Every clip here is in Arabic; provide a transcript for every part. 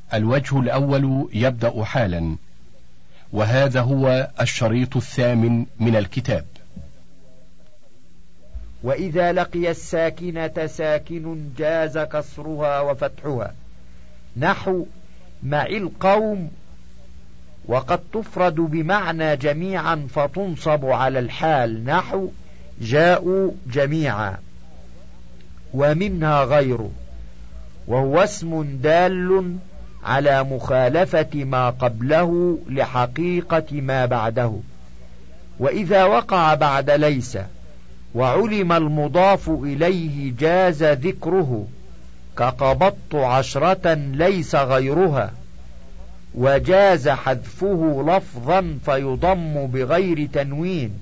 الوجه الأول يبدأ حالا، وهذا هو الشريط الثامن من الكتاب. وإذا لقي الساكنة ساكن جاز كسرها وفتحها، نحو معي القوم، وقد تفرد بمعنى جميعا فتنصب على الحال، نحو جاءوا جميعا. ومنها غيره، وهو اسم دال على مخالفة ما قبله لحقيقة ما بعده. وإذا وقع بعد ليس وعلم المضاف إليه جاز ذكره، كقبضت 10 ليس غيرها، وجاز حذفه لفظا فيضم بغير تنوين.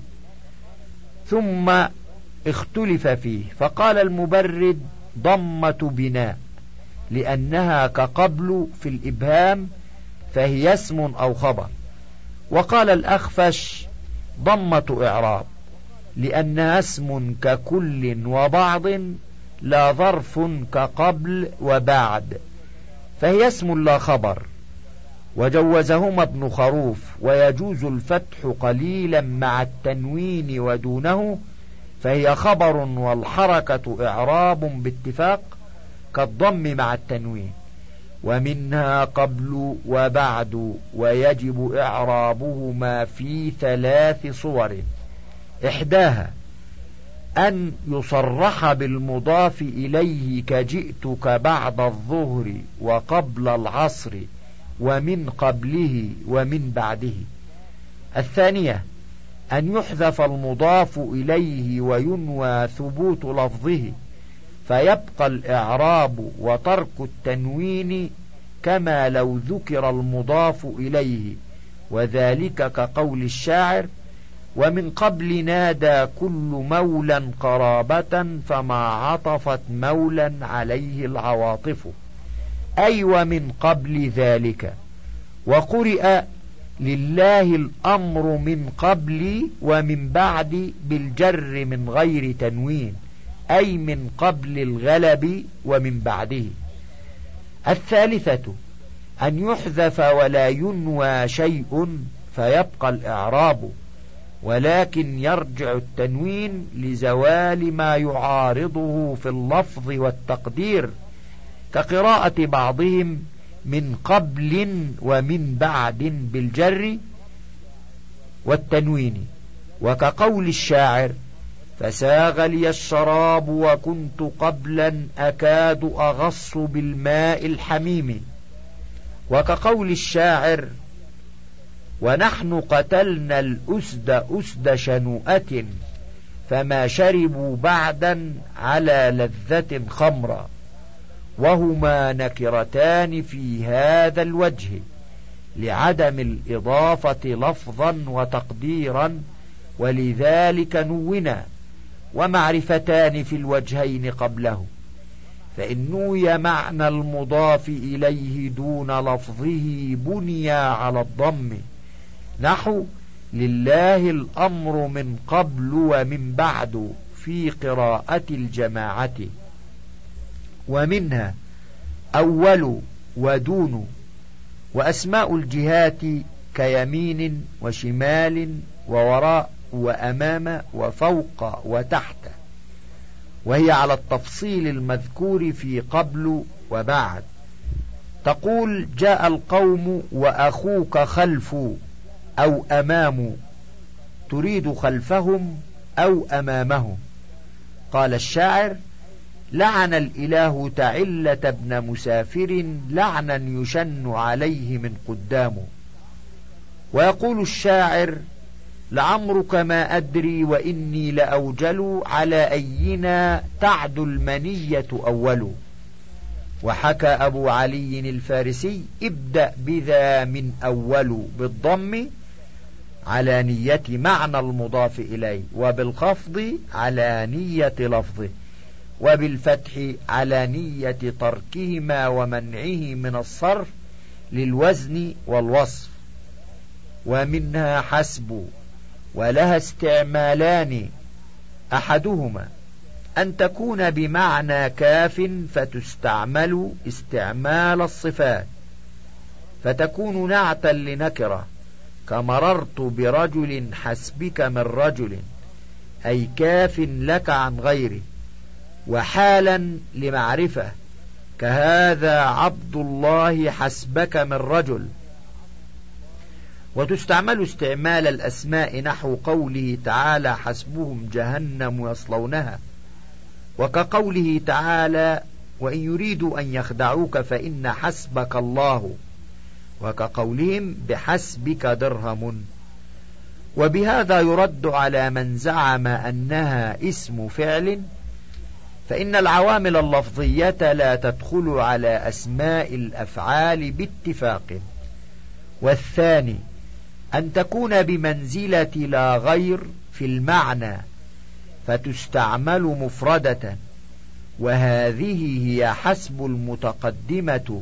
ثم اختلف فيه، فقال المبرد ضمة بناء لأنها كقبل في الإبهام فهي اسم أو خبر. وقال الأخفش ضمة إعراب لأنها اسم ككل وبعض لا ظرف كقبل وبعد، فهي اسم لا خبر. وجوزهما ابن خروف، ويجوز الفتح قليلا مع التنوين ودونه، فهي خبر والحركة إعراب باتفاق كالضم مع التنوين. ومنها قبل وبعد، ويجب إعرابهما في 3 صور. إحداها أن يصرح بالمضاف إليه كجئتك بعد الظهر وقبل العصر ومن قبله ومن بعده. الثانية أن يحذف المضاف إليه وينوى ثبوت لفظه، فيبقى الإعراب وترك التنوين كما لو ذكر المضاف إليه، وذلك كقول الشاعر: ومن قبل نادى كل مولا قرابة فما عطفت مولا عليه العواطف، أي ومن قبل ذلك. وقرئ لله الأمر من قبل ومن بعد بالجر من غير تنوين، أي من قبل الغلب ومن بعده. الثالثة أن يحذف ولا ينوى شيء فيبقى الإعراب، ولكن يرجع التنوين لزوال ما يعارضه في اللفظ والتقدير، كقراءة بعضهم من قبل ومن بعد بالجر والتنوين، وكقول الشاعر: فساغ لي الشراب وكنت قبلا أكاد أغص بالماء الحميم، وكقول الشاعر: ونحن قتلنا الأسد أسد شنوءة فما شربوا بعدا على لذة خمرا، وهما نكرتان في هذا الوجه لعدم الإضافة لفظا وتقديرا، ولذلك نونا، ومعرفتان في الوجهين قبله، فإن نوي معنى المضاف إليه دون لفظه بني على الضم، نحو لله الأمر من قبل ومن بعد في قراءة الجماعة. ومنها أول ودون، وأسماء الجهات كيمين وشمال ووراء وأمام وفوق وتحت، وهي على التفصيل المذكور في قبل وبعد. تقول: جاء القوم وأخوك خلف أو أمام، تريد خلفهم أو أمامهم. قال الشاعر: لعن الإله تعلة ابن مسافر لعنا يشن عليه من قدامه. ويقول الشاعر: لعمرك ما أدري وإني لأوجل على أينا تعد المنية أول. وحكى أبو علي الفارسي: ابدأ بذا من أول بالضم على نية معنى المضاف إليه، وبالخفض على نية لفظه، وبالفتح على نية تركهما ومنعه من الصرف للوزن والوصف. ومنها حسب، ولها استعمالان: أحدهما أن تكون بمعنى كاف فتستعمل استعمال الصفات، فتكون نعتا لنكرة، كمررت برجل حسبك من رجل، أي كاف لك عن غيره. وحالا لمعرفة، كهذا عبد الله حسبك من رجل. وتستعمل استعمال الأسماء نحو قوله تعالى حسبهم جهنم يصلونها، وكقوله تعالى وإن يريدوا أن يخدعوك فإن حسبك الله، وكقولهم بحسبك درهم. وبهذا يرد على من زعم أنها اسم فعل، فإن العوامل اللفظية لا تدخل على أسماء الأفعال باتفاق. والثاني أن تكون بمنزلة لا غير في المعنى فتستعمل مفردة، وهذه هي حسب المتقدمة،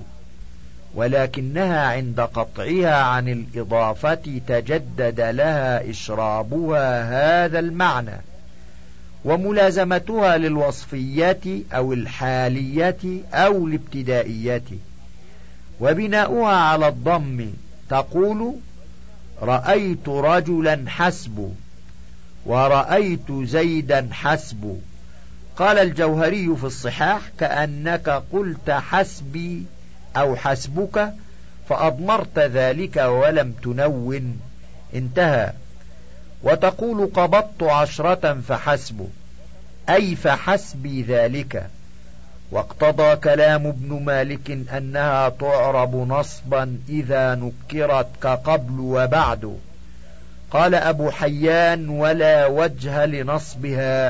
ولكنها عند قطعها عن الإضافة تجدد لها إشرابها هذا المعنى، وملازمتها للوصفية أو الحالية أو الابتدائية. وبناؤها على الضم تقول رأيت رجلا حسب، ورأيت زيدا حسب. قال الجوهري في الصحاح كأنك قلت حسبي أو حسبك فأضمرت ذلك ولم تنون. انتهى. وتقول قبضت 10 فحسب، أي فحسبي ذلك. واقتضى كلام ابن مالك أنها تعرب نصبا إذا نكرت كقبل وبعد. قال أبو حيان ولا وجه لنصبها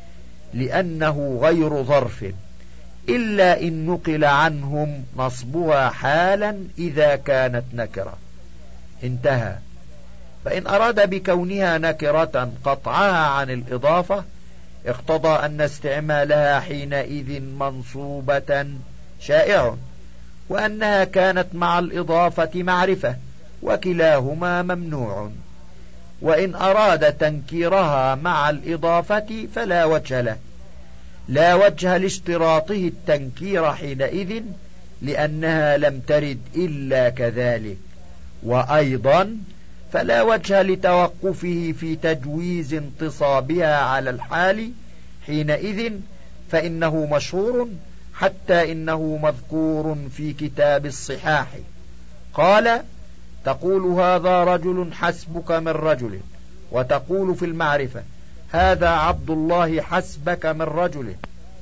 لأنه غير ظرف، إلا إن نقل عنهم نصبها حالا إذا كانت نكرة. انتهى. فإن أراد بكونها نكرة قطعها عن الإضافة اقتضى أن استعمالها حينئذ منصوبة شائع، وأنها كانت مع الإضافة معرفة، وكلاهما ممنوع. وإن أراد تنكيرها مع الإضافة فلا وجه له، لا وجه لاشتراطه التنكير حينئذ لأنها لم ترد إلا كذلك. وأيضا فلا وجه لتوقفه في تجويز انتصابها على الحال حينئذ، فإنه مشهور حتى إنه مذكور في كتاب الصحاح. قال تقول هذا رجل حسبك من رجل، وتقول في المعرفة هذا عبد الله حسبك من رجل،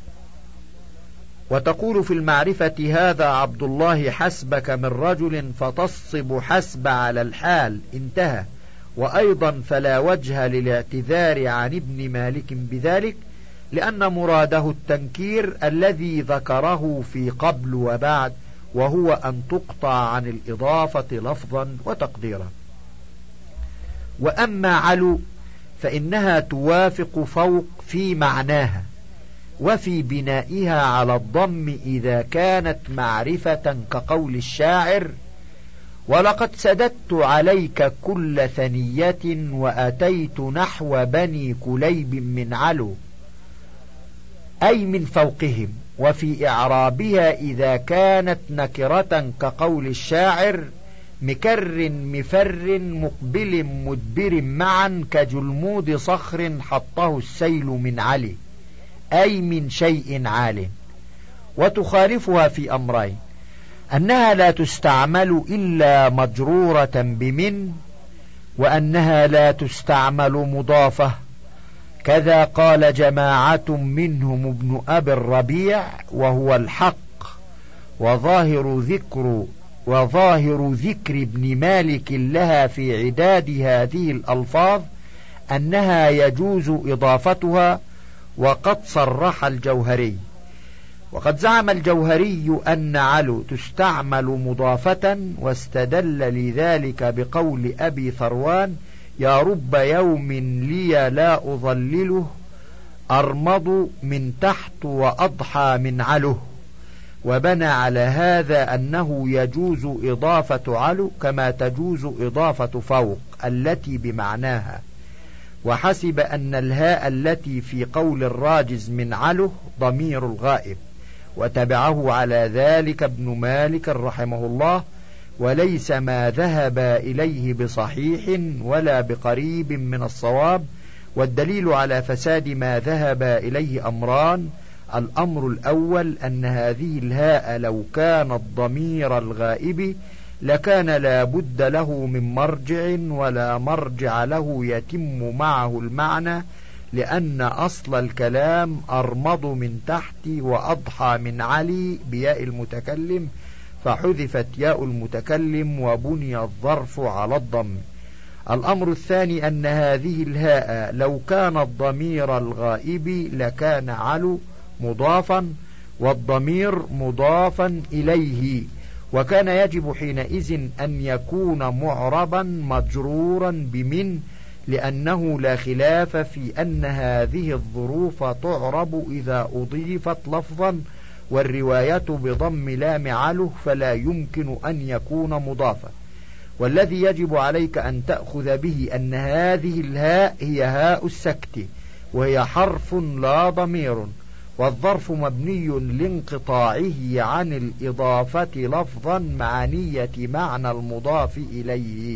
وتقول في المعرفة هذا عبد الله حسبك من رجل، فتصب حسب على الحال. انتهى. وأيضا فلا وجه للاعتذار عن ابن مالك بذلك، لأن مراده التنكير الذي ذكره في قبل وبعد، وهو أن تقطع عن الإضافة لفظا وتقديرا. وأما علو فإنها توافق فوق في معناها وفي بنائها على الضم إذا كانت معرفة، كقول الشاعر ولقد سددت عليك كل ثنية وأتيت نحو بني كليب من علو، أي من فوقهم. وفي إعرابها إذا كانت نكرة كقول الشاعر مكر مفر مقبل مدبر معا كجلمود صخر حطه السيل من علي، أي من شيء عال. وتخالفها في أمرين: أنها لا تستعمل إلا مجرورة بمن، وأنها لا تستعمل مضافة. كذا قال جماعة منهم ابن أبي الربيع وهو الحق. وظاهر ذكر ابن مالك لها في عداد هذه الألفاظ أنها يجوز إضافتها، وقد صرح الجوهري. وقد زعم الجوهري أن علو تستعمل مضافة، واستدل لذلك بقول أبي ثروان يا رب يوم لي لا أظلله أرمض من تحت وأضحى من علو. وبنى على هذا أنه يجوز إضافة علو كما تجوز إضافة فوق التي بمعناها، وحسب أن الهاء التي في قول الراجز من علو ضمير الغائب، وتبعه على ذلك ابن مالك رحمه الله، وليس ما ذهب إليه بصحيح ولا بقريب من الصواب. والدليل على فساد ما ذهب إليه أمران: الأمر الأول أن هذه الهاء لو كانت ضمير الغائب لكان لا بد له من مرجع، ولا مرجع له يتم معه المعنى، لأن أصل الكلام أرمض من تحت وأضحى من علي بياء المتكلم، فحذفت ياء المتكلم وبني الظرف على الضم. الأمر الثاني أن هذه الهاء لو كانت ضمير الغائب لكان علو مضافا والضمير مضافا إليه، وكان يجب حينئذ أن يكون معربا مجرورا بمن، لأنه لا خلاف في أن هذه الظروف تعرب إذا أضيفت لفظا، والرواية بضم لام علو فلا يمكن أن يكون مضافا. والذي يجب عليك أن تأخذ به أن هذه الهاء هي هاء السكت، وهي حرف لا ضمير، والظرف مبني لانقطاعه عن الإضافة لفظا مع نية معنى المضاف إليه.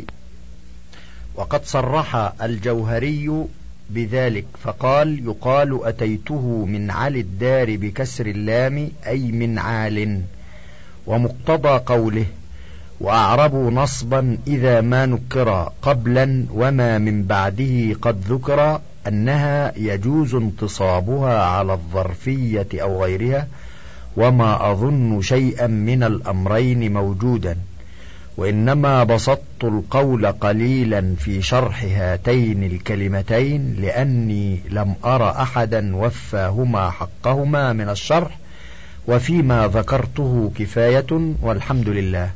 وقد صرح الجوهري بذلك فقال: يقال أتيته من علي الدار بكسر اللام أي من عال. ومقتضى قوله: وأعربوا نصبا إذا ما نكر قبلا وما من بعده قد ذكر، أنها يجوز انتصابها على الظرفية أو غيرها، وما أظن شيئا من الأمرين موجودا، وإنما بسطت القول قليلا في شرح هاتين الكلمتين لأني لم أر أحدا وفاهما حقهما من الشرح، وفيما ذكرته كفاية والحمد لله.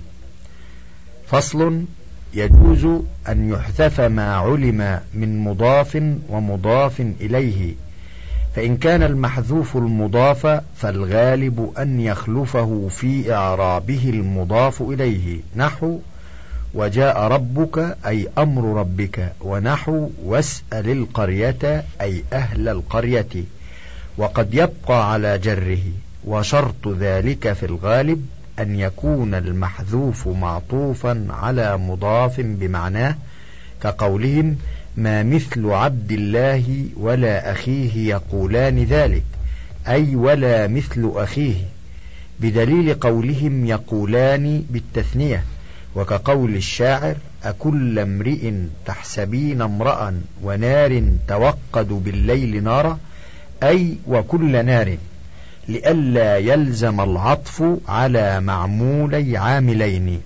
فصل: يجوز أن يحذف ما علم من مضاف ومضاف إليه، فإن كان المحذوف المضاف فالغالب أن يخلفه في إعرابه المضاف إليه، نحو وجاء ربك أي أمر ربك، ونحو واسأل القرية أي أهل القرية، وقد يبقى على جره. وشرط ذلك في الغالب أن يكون المحذوف معطوفا على مضاف بمعناه، كقولهم ما مثل عبد الله ولا أخيه يقولان ذلك، أي ولا مثل أخيه، بدليل قولهم يقولان بالتثنية، وكقول الشاعر أكل امرئ تحسبين امرأ ونار توقد بالليل نارا، أي وكل نار، لئلا يلزم العطف على معمولي عاملين.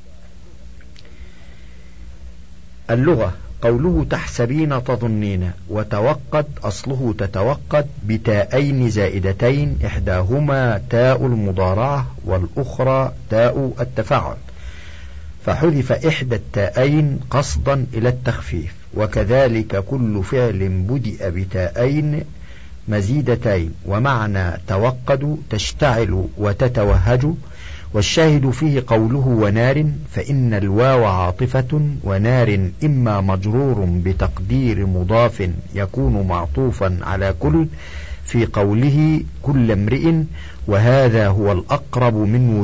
اللغة: قوله تحسبين تظنين، وتوقد أصله تتوقد بتاءين زائدتين، إحداهما تاء المضارعة والأخرى تاء التفاعل، فحذف إحدى التاءين قصدا إلى التخفيف. وكذلك كل فعل بدأ بتاءين مزيدتين، ومعنى توقد تشتعل وتتوهج. والشاهد فيه قوله ونار، فإن الواو عاطفة، ونار إما مجرور بتقدير مضاف يكون معطوفا على كل في قوله كل امرئ، وهذا هو الأقرب من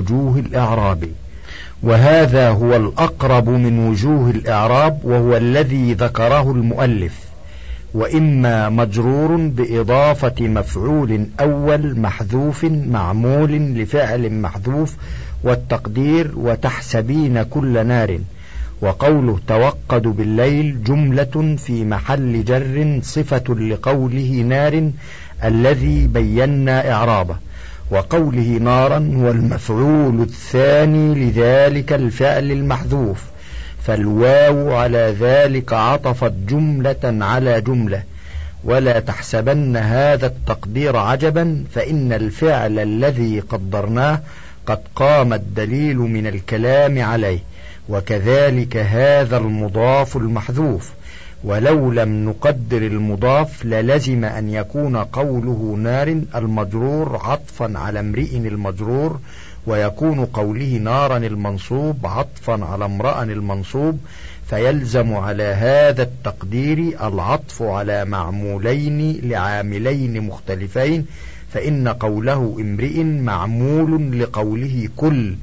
وجوه الإعراب، وهو الذي ذكره المؤلف. وإما مجرور بإضافة مفعول أول محذوف معمول لفعل محذوف، والتقدير وتحسبين كل نار. وقوله توقد بالليل جملة في محل جر صفة لقوله نار الذي بينا إعرابه، وقوله نارا هو المفعول الثاني لذلك الفعل المحذوف، فالواو على ذلك عطفت جملة على جملة. ولا تحسبن هذا التقدير عجبا، فإن الفعل الذي قدرناه قد قام الدليل من الكلام عليه، وكذلك هذا المضاف المحذوف. ولو لم نقدر المضاف للزم أن يكون قوله نار المجرور عطفا على امرئ المجرور، ويكون قوله نارا المنصوب عطفا على امرأ المنصوب، فيلزم على هذا التقدير العطف على معمولين لعاملين مختلفين، فإن قوله امرئ معمول لقوله كل،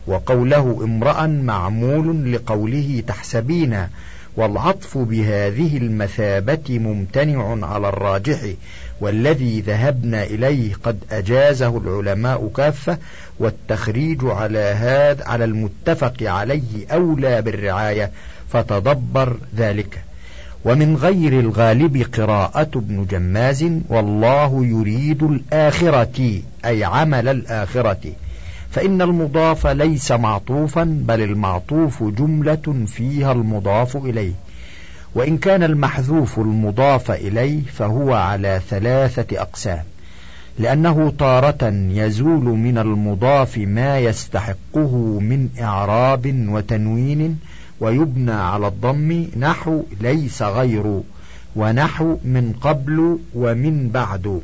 وقوله امرأ معمول لقوله تحسبين، والعطف بهذه المثابة ممتنع على الراجح، والذي ذهبنا إليه قد أجازه العلماء كافة، والتخريج على المتفق عليه أولى بالرعاية، فتدبر ذلك. ومن غير الغالب قراءة ابن جماز والله يريد الآخرة، أي عمل الآخرة، فإن المضاف ليس معطوفا، بل المعطوف جملة فيها المضاف إليه، وإن كان المحذوف المضاف إليه فهو على 3 أقسام، لأنه تارة يزول من المضاف ما يستحقه من إعراب وتنوين ويبنى على الضم، نحو ليس غير، ونحو من قبل ومن بعد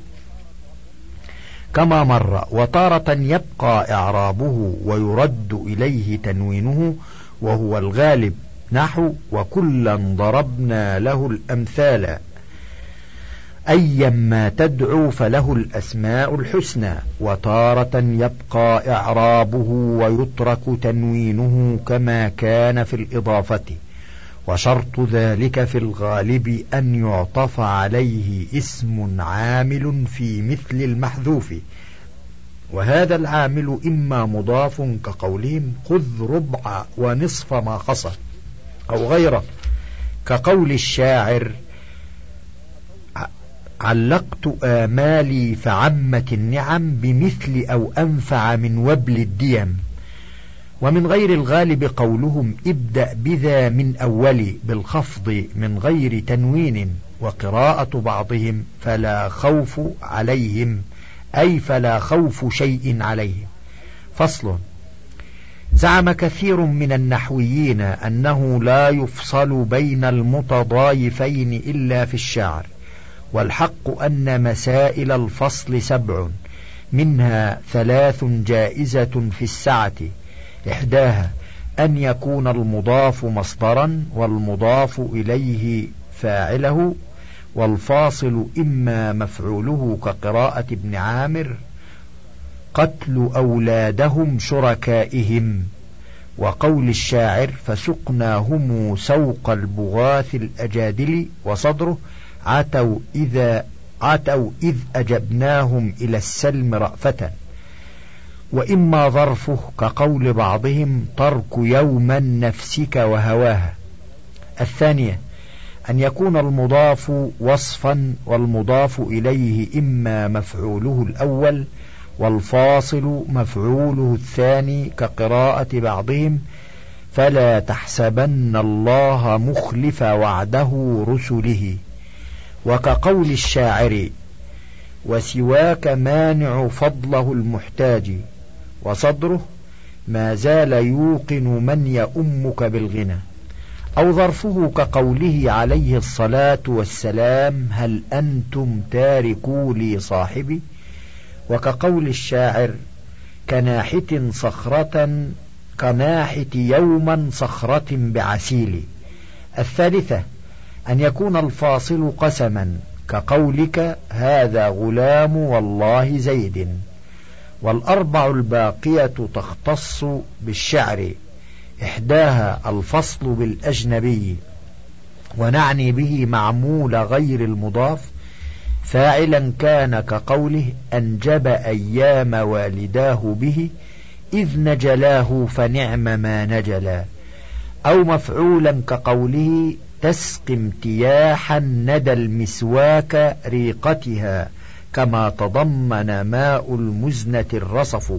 كما مر. وتارة يبقى إعرابه ويرد إليه تنوينه وهو الغالب، نحو وكلا ضربنا له الأمثال، أيما تدعو فله الأسماء الحسنى. وتارة يبقى إعرابه ويترك تنوينه كما كان في الإضافة، وشرط ذلك في الغالب أن يعطف عليه اسم عامل في مثل المحذوف، وهذا العامل إما مضاف كقولهم خذ ربع ونصف ما خص، أو غيره كقول الشاعر علقت آمالي فعمت النعم بمثل أو أنفع من وبل الديم. ومن غير الغالب قولهم ابدأ بذا من أول بالخفض من غير تنوين، وقراءة بعضهم فلا خوف عليهم، أي فلا خوف شيء عليهم. فصل. زعم كثير من النحويين أنه لا يفصل بين المتضايفين إلا في الشعر، والحق أن مسائل الفصل 7، منها 3 جائزة في السعة، إحداها أن يكون المضاف مصدرا والمضاف إليه فاعله، والفاصل إما مفعوله كقراءة ابن عامر قتل أولادهم شركائهم، وقول الشاعر فسقناهم سوق البغاث الأجادل، وصدره عتوا إذ أجبناهم إلى السلم رأفة. وإما ظرفه كقول بعضهم ترك يوما نفسك وهواها. الثانية أن يكون المضاف وصفا والمضاف إليه إما مفعوله الأول والفاصل مفعوله الثاني، كقراءة بعضهم فلا تحسبن الله مخلف وعده رسله، وكقول الشاعر وسواك مانع فضله المحتاج، وصدره ما زال يوقن من يؤمك بالغنى. أو ظرفه كقوله عليه الصلاة والسلام هل أنتم تاركوا لي صاحبي، وكقول الشاعر كناحت يوما صخرة بعسيل. الثالثة أن يكون الفاصل قسما كقولك هذا غلام والله زيد. والأربع الباقية تختص بالشعر، إحداها الفصل بالأجنبي، ونعني به معمول غير المضاف فاعلا كان كقوله أنجب أيام والداه به إذ نجلاه فنعم ما نجلا، أو مفعولا كقوله تسقي امتياحا ندى المسواك ريقتها، كما تضمن ماء المزنة الرصف،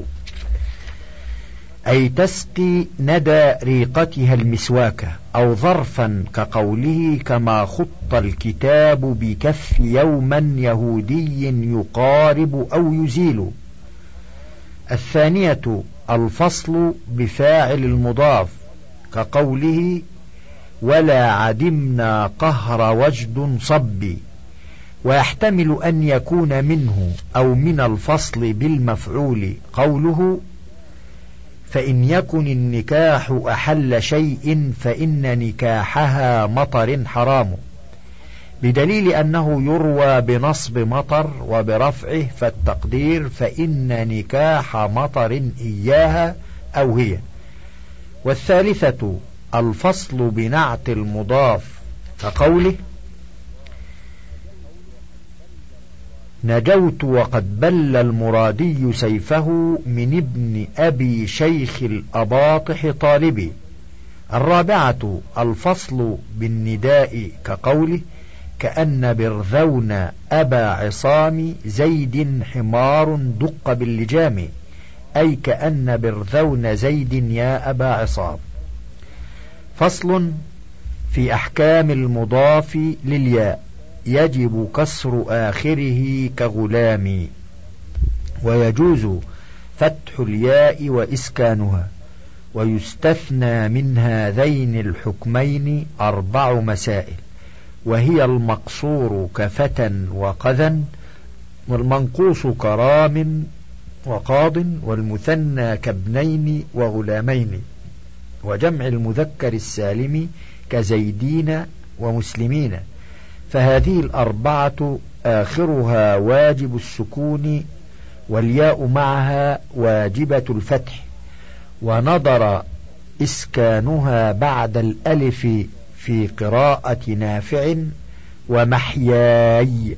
أي تسقي ندى ريقتها المسواك. أو ظرفا كقوله كما خط الكتاب بكف يوما يهودي يقارب أو يزيل. الثانية الفصل بفاعل المضاف كقوله ولا عدمنا قهر وجد صبي، ويحتمل أن يكون منه أو من الفصل بالمفعول قوله فإن يكن النكاح أحل شيء فإن نكاحها مطر حرام، بدليل أنه يروى بنصب مطر وبرفعه، فالتقدير فإن نكاح مطر إياها أو هي، والثالثة الفصل بنعت المضاف كقوله: نجوت وقد بل المرادي سيفه من ابن أبي شيخ الأباطح طالبي. الرابعة الفصل بالنداء كقوله: كأن برذون أبا عصام زيد حمار دق باللجام، أي كأن برذون زيد يا أبا عصام. فصل في أحكام المضاف للياء: يجب كسر آخره كغلام، ويجوز فتح الياء وإسكانها، ويستثنى من هذين الحكمين 4 مسائل، وهي المقصور كفتى وقذا، والمنقوص كرام وقاض، والمثنى كابنين وغلامين، وجمع المذكر السالم كزيدين ومسلمين. فهذه 4 آخرها واجب السكون، والياء معها واجبة الفتح، ونظر إسكانها بعد الألف في قراءة نافع ومحياي،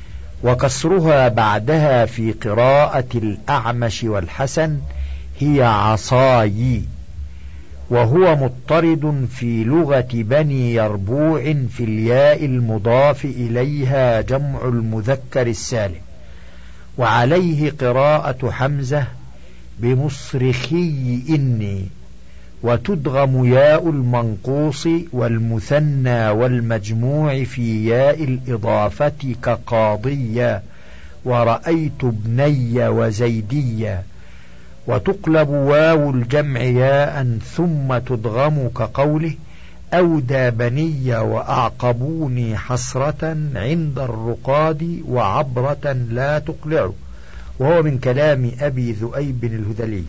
وكسرها بعدها في قراءة الأعمش والحسن هي عصاي، وهو مضطرد في لغة بني يربوع في الياء المضاف إليها جمع المذكر السالم. وعليه قراءة حمزة بمصرخي إني، وتدغم ياء المنقوص والمثنى والمجموع في ياء الإضافة كقاضية ورأيت ابني وزيدية، وتقلب واو الجمع ياء ثم تدغم كقوله: أودى بني وأعقبوني حسرة عند الرقاد وعبرة لا تقلع، وهو من كلام أبي ذؤيب الهذلي.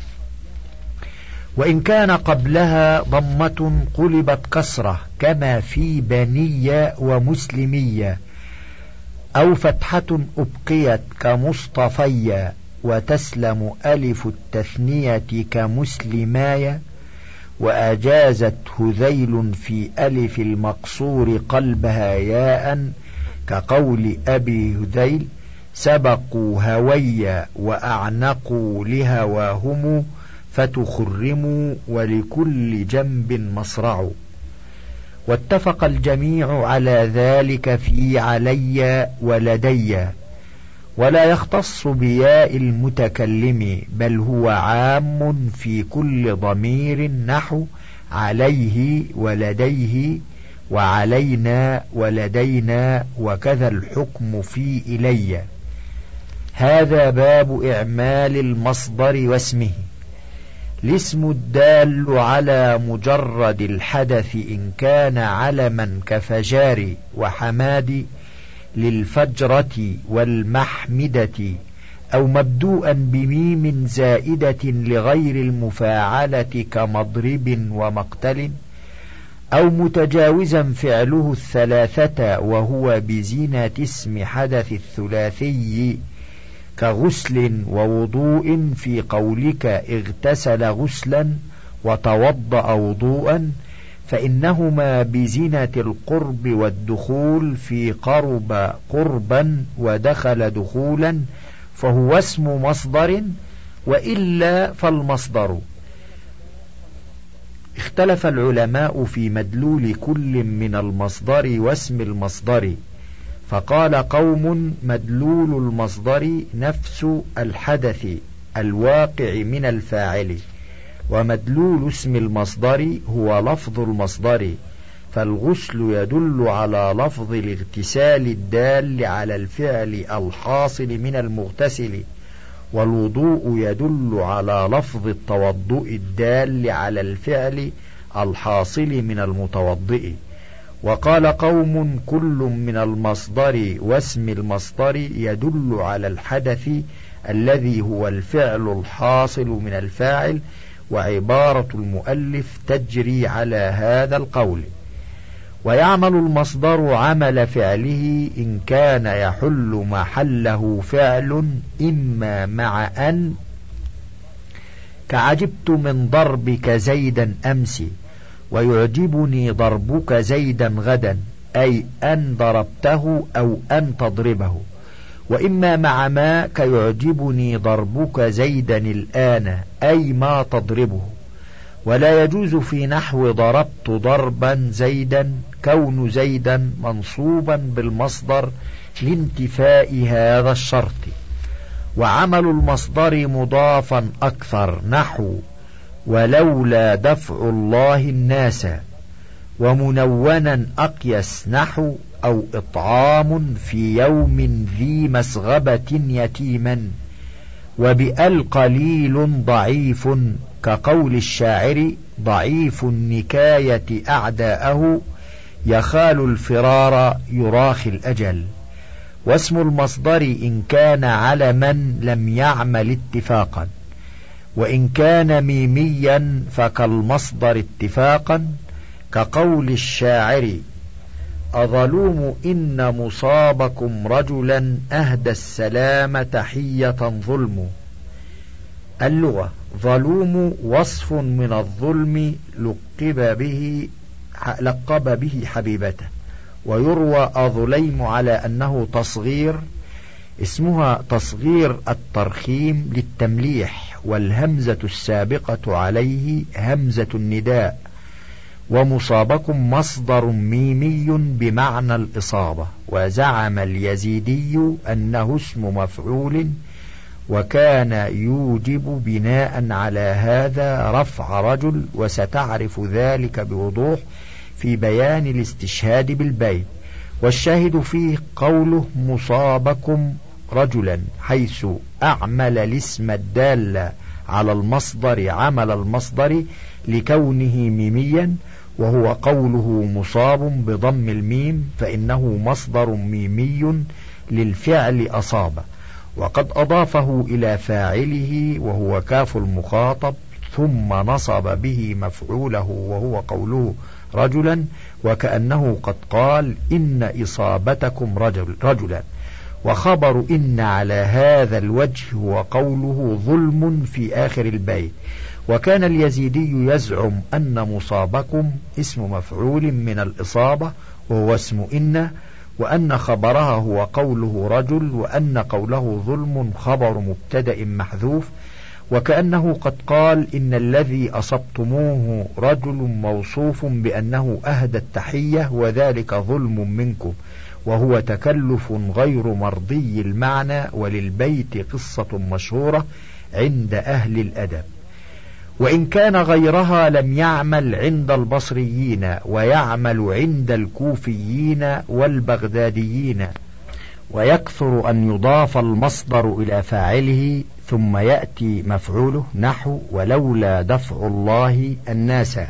وإن كان قبلها ضمة قلبت كسرة كما في بنية ومسلمية، أو فتحة أبقيت كمصطفية، وتسلم ألف التثنية كمسلماية، وأجازت هذيل في ألف المقصور قلبها ياء كقول أبي هذيل: سبقوا هويا وأعنقوا لهواهم فتخرموا ولكل جنب مصرع. واتفق الجميع على ذلك في علي ولدي، ولا يختص بياء المتكلم، بل هو عام في كل ضمير، نحو عليه ولديه وعلينا ولدينا، وكذا الحكم في إلي. هذا باب إعمال المصدر واسمه. الاسم الدال على مجرد الحدث إن كان علما كفجار وحماد للفجرة والمحمدة، أو مبدوءا بميم زائدة لغير المفاعلة كمضرب ومقتل، أو متجاوزا فعله 3 وهو بزينة اسم حدث الثلاثي كغسل ووضوء، في قولك اغتسل غسلا وتوضأ وضوءا، فإنهما بزينة القرب والدخول، في قرب قربا ودخل دخولا، فهو اسم مصدر، وإلا فالمصدر. اختلف العلماء في مدلول كل من المصدر واسم المصدر، فقال قوم: مدلول المصدر نفس الحدث الواقع من الفاعل، ومدلول اسم المصدر هو لفظ المصدر، فالغسل يدل على لفظ الاغتسال الدال على الفعل الحاصل من المغتسل، والوضوء يدل على لفظ التوضؤ الدال على الفعل الحاصل من المتوضئ. وقال قوم: كل من المصدر واسم المصدر يدل على الحدث الذي هو الفعل الحاصل من الفاعل، وعبارة المؤلف تجري على هذا القول. ويعمل المصدر عمل فعله إن كان يحل محله فعل، إما مع أن كعجبت من ضربك زيدا أمس ويعجبني ضربك زيدا غدا، أي أن ضربته أو أن تضربه. وإما مع ما كيعجبني ضربك زيدا الآن، أي ما تضربه. ولا يجوز في نحو ضربت ضربا زيدا كون زيدا منصوبا بالمصدر لانتفاء هذا الشرط. وعمل المصدر مضافا أكثر، نحو ولولا دفع الله الناس. ومنونا أقيس، نحو أو إطعام في يوم ذي مسغبة يتيما. وبأل قليل ضعيف، كقول الشاعر ضعيف النكاية أعداءه يخال الفرار يراخي الأجل. واسم المصدر إن كان علما لم يعمل اتفاقا، وإن كان ميميا فكالمصدر اتفاقا، كقول الشاعر أظلوم إن مصابكم رجلا أهدى السلام تحية ظلم. اللغة: ظلوم وصف من الظلم لقب به حبيبته. ويروى أظليم على أنه تصغير، اسمها تصغير الترخيم للتمليح، والهمزة السابقة عليه همزة النداء. ومصابكم مصدر ميمي بمعنى الإصابة. وزعم اليزيدي أنه اسم مفعول، وكان يوجب بناء على هذا رفع رجل، وستعرف ذلك بوضوح في بيان الاستشهاد بالبيت. والشاهد فيه قوله مصابكم رجلا، حيث أعمل الاسم الدال على المصدر عمل المصدر لكونه ميميا، وهو قوله مصاب بضم الميم، فإنه مصدر ميمي للفعل أصاب. وقد أضافه إلى فاعله وهو كاف المخاطب، ثم نصب به مفعوله وهو قوله رجلا، وكأنه قد قال إن إصابتكم رجلا. وخبر إن على هذا الوجه هو قوله ظلم في آخر البيت. وكان اليزيدي يزعم أن مصابكم اسم مفعول من الإصابة وهو اسم إن، وأن خبرها هو قوله رجل، وأن قوله ظلم خبر مبتدأ محذوف. وكأنه قد قال إن الذي أصبتموه رجل موصوف بأنه أهدى التحية، وذلك ظلم منكم، وهو تكلف غير مرضي المعنى. وللبيت قصة مشهورة عند أهل الأدب، وإن كان غيرها لم يعمل عند البصريين، ويعمل عند الكوفيين والبغداديين. ويكثر أن يضاف المصدر إلى فاعله ثم يأتي مفعوله، نحو ولولا دفع الله الناس.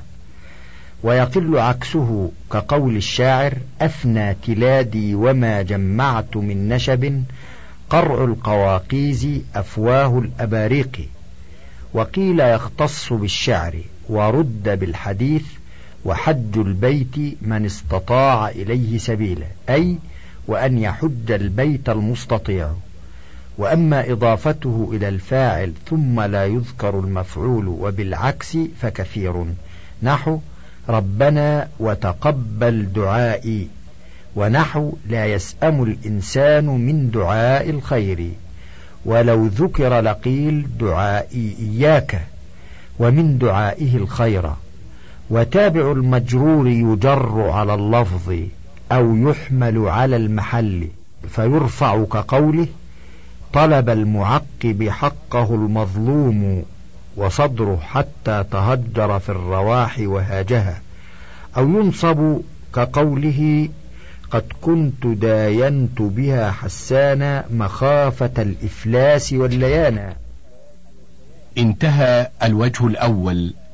ويقل عكسه، كقول الشاعر أفنى تلادي وما جمعت من نشب، قرع القواقيز أفواه الأباريق. وقيل يختص بالشعر، ورد بالحديث، وحج البيت من استطاع إليه سبيلا، أي وأن يحج البيت المستطيع. وأما إضافته إلى الفاعل ثم لا يذكر المفعول وبالعكس فكثير، نحو ربنا وتقبل دعائي، ونحو لا يسأم الإنسان من دعاء الخير. ولو ذكر لقيل دعائي إياك، ومن دعائه الخير. وتابع المجرور يجر على اللفظ أو يحمل على المحل فيرفع، كقوله طلب المعقب حقه المظلوم، وصدره حتى تهجر في الرواح وهاجها. أو ينصب كقوله قد كنت داينت بها حسانا مخافة الإفلاس والليانا. انتهى الوجه الأول